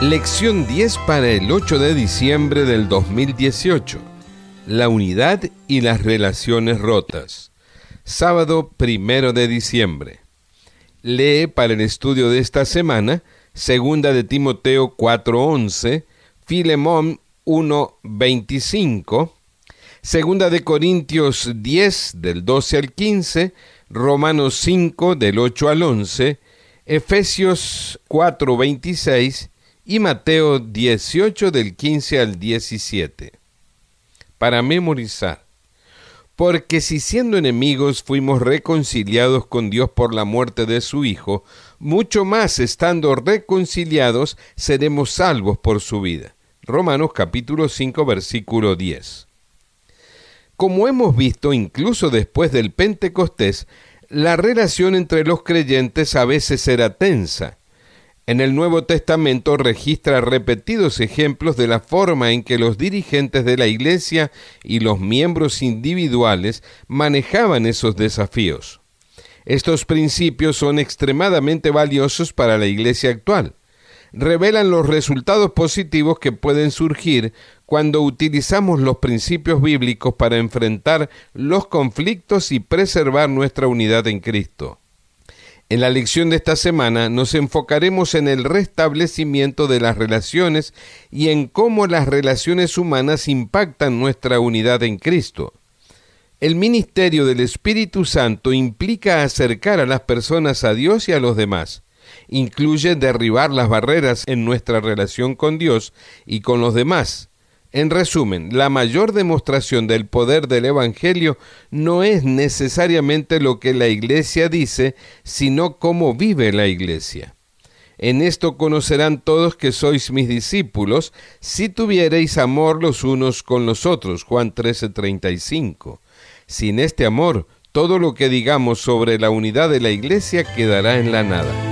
Lección 10 para el 8 de diciembre del 2018. La unidad y las relaciones rotas. Sábado 1 de diciembre. Lee para el estudio de esta semana, 2 de Timoteo 4:11, Filemón 1:25, 2 de Corintios 10 del 12 al 15, Romanos 5 del 8 al 11, Efesios 4:26 y Mateo 18 del 15 al 17. Para memorizar. Porque si siendo enemigos fuimos reconciliados con Dios por la muerte de su Hijo, mucho más estando reconciliados seremos salvos por su vida. Romanos capítulo 5 versículo 10. Como hemos visto, incluso después del Pentecostés, la relación entre los creyentes a veces era tensa. En el Nuevo Testamento registra repetidos ejemplos de la forma en que los dirigentes de la Iglesia y los miembros individuales manejaban esos desafíos. Estos principios son extremadamente valiosos para la Iglesia actual. Revelan los resultados positivos que pueden surgir cuando utilizamos los principios bíblicos para enfrentar los conflictos y preservar nuestra unidad en Cristo. En la lección de esta semana nos enfocaremos en el restablecimiento de las relaciones y en cómo las relaciones humanas impactan nuestra unidad en Cristo. El ministerio del Espíritu Santo implica acercar a las personas a Dios y a los demás. Incluye derribar las barreras en nuestra relación con Dios y con los demás. En resumen, la mayor demostración del poder del Evangelio no es necesariamente lo que la Iglesia dice, sino cómo vive la Iglesia. En esto conocerán todos que sois mis discípulos, si tuviereis amor los unos con los otros. Juan 13:35. Sin este amor, todo lo que digamos sobre la unidad de la Iglesia quedará en la nada.